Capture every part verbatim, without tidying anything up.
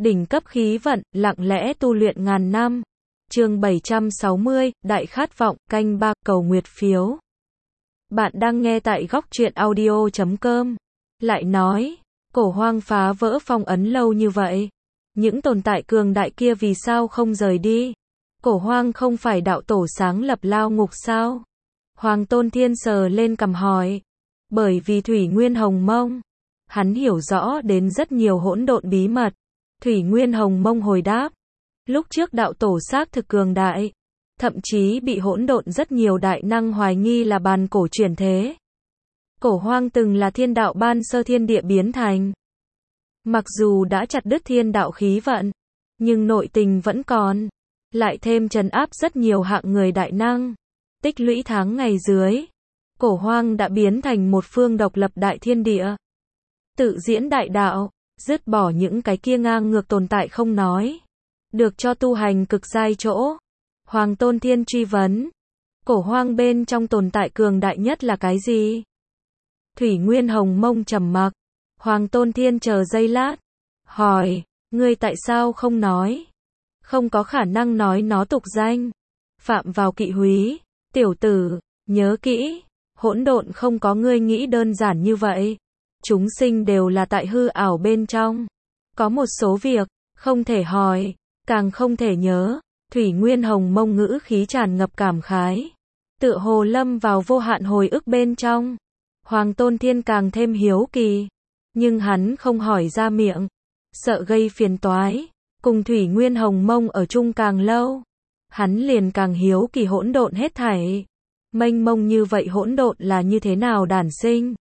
Đỉnh cấp khí vận, lặng lẽ tu luyện ngàn năm. Chương bảy trăm sáu mươi, Đại khát vọng, canh ba, cầu nguyệt phiếu. Bạn đang nghe tại góc truyện audio chấm com. Lại nói, Cổ Hoang phá vỡ phong ấn lâu như vậy, những tồn tại cường đại kia vì sao không rời đi? Cổ Hoang không phải đạo tổ sáng lập lao ngục sao? Hoàng Tôn Thiên sờ lên cằm hỏi. Bởi vì Thủy Nguyên Hồng Mông, hắn hiểu rõ đến rất nhiều hỗn độn bí mật. Thủy Nguyên Hồng Mông hồi đáp, lúc trước đạo tổ xác thực cường đại, thậm chí bị hỗn độn rất nhiều đại năng hoài nghi là bàn cổ chuyển thế. Cổ Hoang từng là thiên đạo ban sơ thiên địa biến thành. Mặc dù đã chặt đứt thiên đạo khí vận, nhưng nội tình vẫn còn, lại thêm trấn áp rất nhiều hạng người đại năng. Tích lũy tháng ngày dưới, Cổ Hoang đã biến thành một phương độc lập đại thiên địa. Tự diễn đại đạo, dứt bỏ những cái kia ngang ngược tồn tại không nói, được cho tu hành cực giai chỗ. Hoàng Tôn Thiên truy vấn, Cổ Hoang bên trong tồn tại cường đại nhất là cái gì? Thủy Nguyên Hồng Mông trầm mặc. Hoàng Tôn Thiên chờ giây lát, hỏi, ngươi tại sao không nói? Không có khả năng nói nó tục danh. Phạm vào kỵ húy, tiểu tử, nhớ kỹ, hỗn độn không có ngươi nghĩ đơn giản như vậy. Chúng sinh đều là tại hư ảo bên trong. Có một số việc, không thể hỏi, càng không thể nhớ. Thủy Nguyên Hồng Mông ngữ khí tràn ngập cảm khái, tựa hồ lâm vào vô hạn hồi ức bên trong. Hoàng Tôn Thiên càng thêm hiếu kỳ, nhưng hắn không hỏi ra miệng, sợ gây phiền toái. Cùng Thủy Nguyên Hồng Mông ở chung càng lâu, hắn liền càng hiếu kỳ hỗn độn hết thảy. Mênh mông như vậy hỗn độn là như thế nào đản sinh?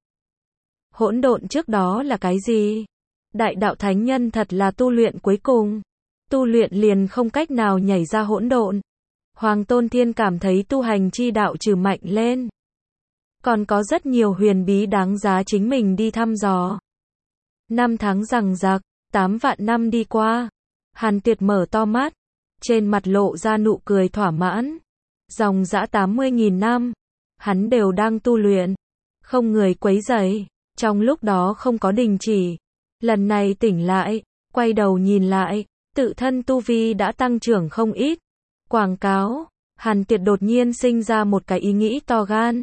Hỗn độn trước đó là cái gì? Đại đạo thánh nhân thật là tu luyện cuối cùng, tu luyện liền không cách nào nhảy ra hỗn độn. Hoàng Tôn Thiên cảm thấy tu hành chi đạo trừ mạnh lên, còn có rất nhiều huyền bí đáng giá chính mình đi thăm dò. Năm tháng giằng giặc, tám vạn năm đi qua. Hàn Tuyệt mở to mắt, trên mặt lộ ra nụ cười thỏa mãn. Dòng dã tám mươi nghìn năm, hắn đều đang tu luyện, không người quấy rầy, trong lúc đó không có đình chỉ. Lần này tỉnh lại, quay đầu nhìn lại, tự thân tu vi đã tăng trưởng không ít. Quảng cáo, Hàn Tuyệt đột nhiên sinh ra một cái ý nghĩ to gan.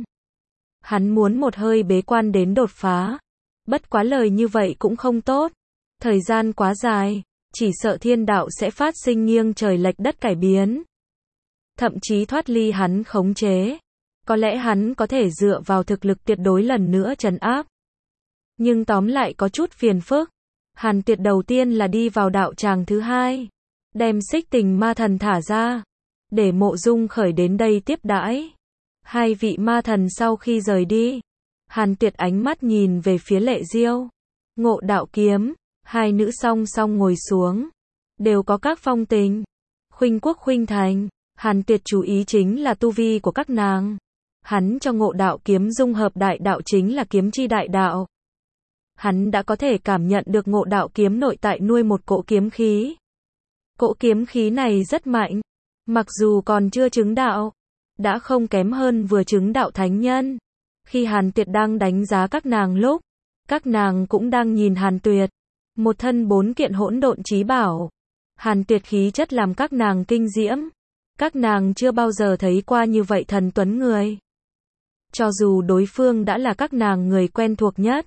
Hắn muốn một hơi bế quan đến đột phá. Bất quá lời như vậy cũng không tốt. Thời gian quá dài, chỉ sợ thiên đạo sẽ phát sinh nghiêng trời lệch đất cải biến. Thậm chí thoát ly hắn khống chế. Có lẽ hắn có thể dựa vào thực lực tuyệt đối lần nữa trấn áp. Nhưng tóm lại có chút phiền phức. Hàn Tuyệt đầu tiên là đi vào đạo tràng thứ hai, đem Xích Tình ma thần thả ra, để Mộ Dung Khởi đến đây tiếp đãi. Hai vị ma thần sau khi rời đi, Hàn Tuyệt ánh mắt nhìn về phía Lệ Diêu, Ngộ Đạo Kiếm, hai nữ song song ngồi xuống, đều có các phong tình, khuynh quốc khuynh thành. Hàn Tuyệt chú ý chính là tu vi của các nàng. Hắn cho Ngộ Đạo Kiếm dung hợp đại đạo chính là kiếm chi đại đạo. Hắn đã có thể cảm nhận được Ngộ Đạo Kiếm nội tại nuôi một cỗ kiếm khí. Cỗ kiếm khí này rất mạnh, mặc dù còn chưa chứng đạo, đã không kém hơn vừa chứng đạo thánh nhân. Khi Hàn Tuyệt đang đánh giá các nàng lúc, các nàng cũng đang nhìn Hàn Tuyệt, một thân bốn kiện hỗn độn chí bảo. Hàn Tuyệt khí chất làm các nàng kinh diễm, các nàng chưa bao giờ thấy qua như vậy thần tuấn người. Cho dù đối phương đã là các nàng người quen thuộc nhất,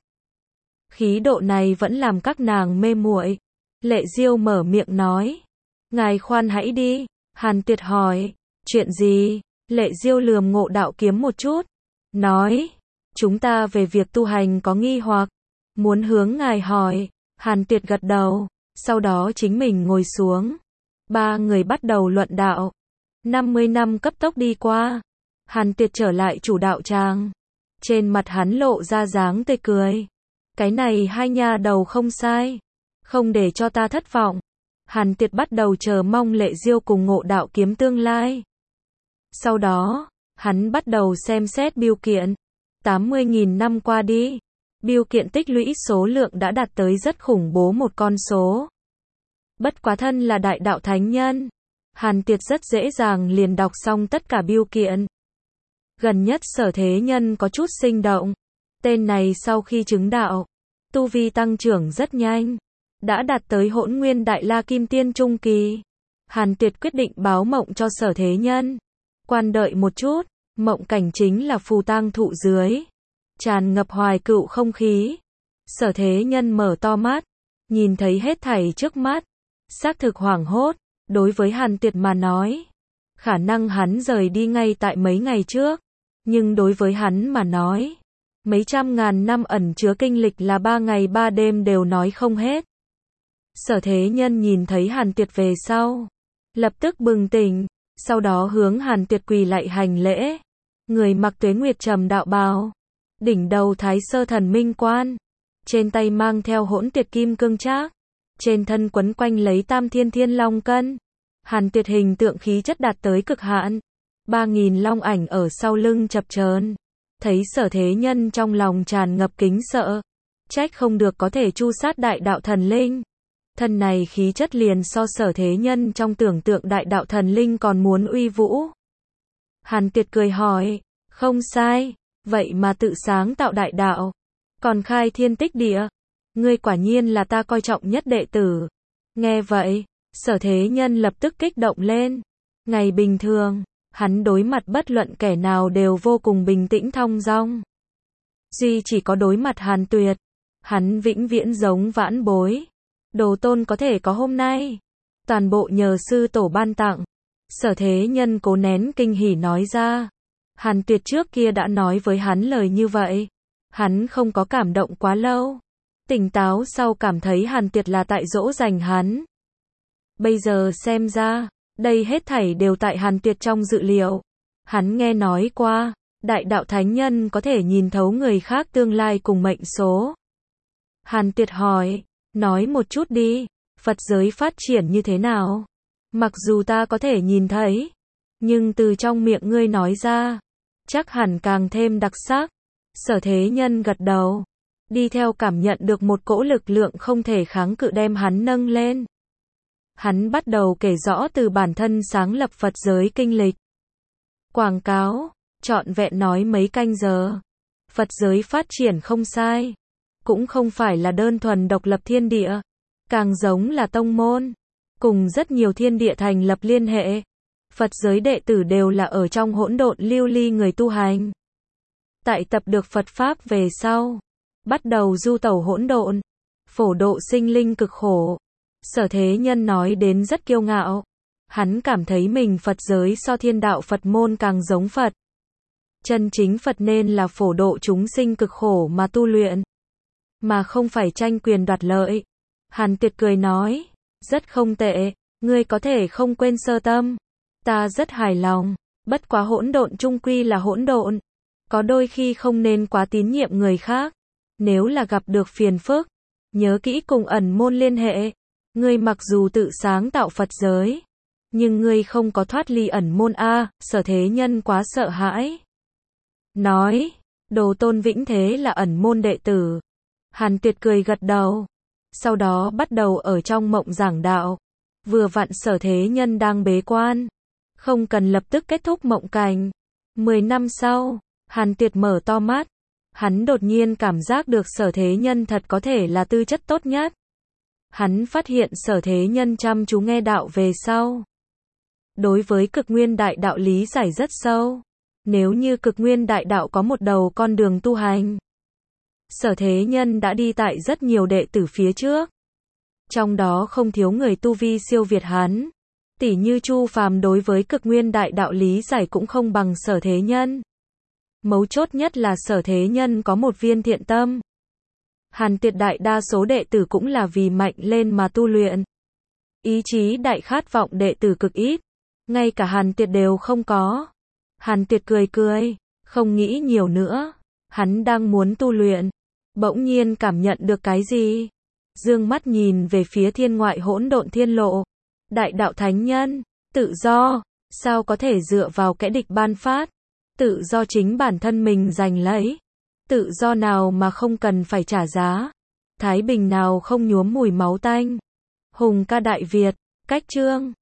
khí độ này vẫn làm các nàng mê muội. Lệ Diêu mở miệng nói, ngài khoan hãy đi. Hàn Tuyệt hỏi, chuyện gì? Lệ Diêu lườm Ngộ Đạo Kiếm một chút, nói, chúng ta về việc tu hành có nghi hoặc, muốn hướng ngài hỏi. Hàn Tuyệt gật đầu, sau đó chính mình ngồi xuống. Ba người bắt đầu luận đạo. năm mươi năm cấp tốc đi qua, Hàn Tuyệt trở lại chủ đạo tràng. Trên mặt hắn lộ ra dáng tươi cười. Cái này hai nha đầu không sai, không để cho ta thất vọng. Hàn Tuyệt bắt đầu chờ mong Lệ Diêu cùng Ngộ Đạo Kiếm tương lai. Sau đó, hắn bắt đầu xem xét biêu kiện. tám mươi nghìn năm qua đi, biêu kiện tích lũy số lượng đã đạt tới rất khủng bố một con số. Bất quá thân là đại đạo thánh nhân, Hàn Tuyệt rất dễ dàng liền đọc xong tất cả biêu kiện. Gần nhất Sở Thế Nhân có chút sinh động. Tên này sau khi chứng đạo, tu vi tăng trưởng rất nhanh. đã đạt tới hỗn nguyên đại la kim tiên trung kỳ. Hàn Tuyệt quyết định báo mộng cho Sở Thế Nhân. Quan đợi một chút, mộng cảnh chính là phù tang thụ dưới. Tràn ngập hoài cựu không khí. Sở Thế Nhân mở to mắt, nhìn thấy hết thảy trước mắt. Xác thực hoảng hốt, đối với Hàn Tuyệt mà nói. Khả năng hắn rời đi ngay tại mấy ngày trước. Nhưng đối với hắn mà nói, mấy trăm ngàn năm ẩn chứa kinh lịch là ba ngày ba đêm đều nói không hết. Sở Thế Nhân nhìn thấy Hàn Tuyệt về sau, lập tức bừng tỉnh, sau đó hướng Hàn Tuyệt quỳ lạy hành lễ. Người mặc Tuế Nguyệt Trầm đạo bào, đỉnh đầu Thái Sơ Thần Minh Quan, trên tay mang theo Hỗn Tuyệt Kim Cương Trác, trên thân quấn quanh lấy Tam Thiên Thiên Long Cân. Hàn Tuyệt hình tượng khí chất đạt tới cực hạn. Ba nghìn long ảnh ở sau lưng chập chờn. Thấy Sở Thế Nhân trong lòng tràn ngập kính sợ. Trách không được có thể chu sát đại đạo thần linh. Thân này khí chất liền so Sở Thế Nhân trong tưởng tượng đại đạo thần linh còn muốn uy vũ. Hàn Tuyệt cười hỏi, không sai, vậy mà tự sáng tạo đại đạo, còn khai thiên tích địa. Ngươi quả nhiên là ta coi trọng nhất đệ tử. Nghe vậy, Sở Thế Nhân lập tức kích động lên. Ngày bình thường, hắn đối mặt bất luận kẻ nào đều vô cùng bình tĩnh thong dong. Duy chỉ có đối mặt Hàn Tuyệt, hắn vĩnh viễn giống vãn bối. Đồ tôn có thể có hôm nay, toàn bộ nhờ sư tổ ban tặng. Sở Thế Nhân cố nén kinh hỉ nói ra. Hàn Tuyệt trước kia đã nói với hắn lời như vậy. Hắn không có cảm động quá lâu. Tỉnh táo sau cảm thấy Hàn Tuyệt là tại dỗ dành hắn. Bây giờ xem ra, đây hết thảy đều tại Hàn Tuyệt trong dự liệu. Hắn nghe nói qua, đại đạo thánh nhân có thể nhìn thấu người khác tương lai cùng mệnh số. Hàn Tuyệt hỏi, nói một chút đi, Phật giới phát triển như thế nào? Mặc dù ta có thể nhìn thấy, nhưng từ trong miệng ngươi nói ra, chắc hẳn càng thêm đặc sắc. Sở Thế Nhân gật đầu, đi theo cảm nhận được một cỗ lực lượng không thể kháng cự đem hắn nâng lên. Hắn bắt đầu kể rõ từ bản thân sáng lập Phật giới kinh lịch. Quảng cáo, trọn vẹn nói mấy canh giờ. Phật giới phát triển không sai, cũng không phải là đơn thuần độc lập thiên địa, càng giống là tông môn, cùng rất nhiều thiên địa thành lập liên hệ. Phật giới đệ tử đều là ở trong hỗn độn lưu ly người tu hành. Tại tập được Phật Pháp về sau, bắt đầu du tẩu hỗn độn, phổ độ sinh linh cực khổ. Sở Thế Nhân nói đến rất kiêu ngạo. Hắn cảm thấy mình Phật giới so thiên đạo Phật môn càng giống Phật. Chân chính Phật nên là phổ độ chúng sinh cực khổ mà tu luyện, mà không phải tranh quyền đoạt lợi. Hàn Tuyệt cười nói, rất không tệ, ngươi có thể không quên sơ tâm. Ta rất hài lòng, bất quá hỗn độn chung quy là hỗn độn. Có đôi khi không nên quá tín nhiệm người khác. Nếu là gặp được phiền phức, nhớ kỹ cùng ẩn môn liên hệ. Ngươi mặc dù tự sáng tạo Phật giới, nhưng ngươi không có thoát ly ẩn môn a. Sở Thế Nhân quá sợ hãi. Nói, đồ tôn vĩnh thế là ẩn môn đệ tử. Hàn Tuyệt cười gật đầu. Sau đó bắt đầu ở trong mộng giảng đạo. Vừa vặn Sở Thế Nhân đang bế quan, không cần lập tức kết thúc mộng cảnh. Mười năm sau, Hàn Tuyệt mở to mắt. Hắn đột nhiên cảm giác được Sở Thế Nhân thật có thể là tư chất tốt nhất. Hắn phát hiện Sở Thế Nhân chăm chú nghe đạo về sau, đối với cực nguyên đại đạo lý giải rất sâu. Nếu như cực nguyên đại đạo có một đầu con đường tu hành, Sở Thế Nhân đã đi tại rất nhiều đệ tử phía trước. Trong đó không thiếu người tu vi siêu việt hắn. Tỷ như Chu Phàm đối với cực nguyên đại đạo lý giải cũng không bằng Sở Thế Nhân. Mấu chốt nhất là Sở Thế Nhân có một viên thiện tâm. Hàn Tuyệt đại đa số đệ tử cũng là vì mạnh lên mà tu luyện. Ý chí đại khát vọng đệ tử cực ít. Ngay cả Hàn Tuyệt đều không có. Hàn Tuyệt cười cười, không nghĩ nhiều nữa. Hắn đang muốn tu luyện. Bỗng nhiên cảm nhận được cái gì? Dương mắt nhìn về phía thiên ngoại hỗn độn thiên lộ. Đại đạo thánh nhân, tự do, sao có thể dựa vào kẻ địch ban phát? Tự do chính bản thân mình giành lấy. Tự do nào mà không cần phải trả giá? Thái bình nào không nhuốm mùi máu tanh? Hùng ca Đại Việt, cách chương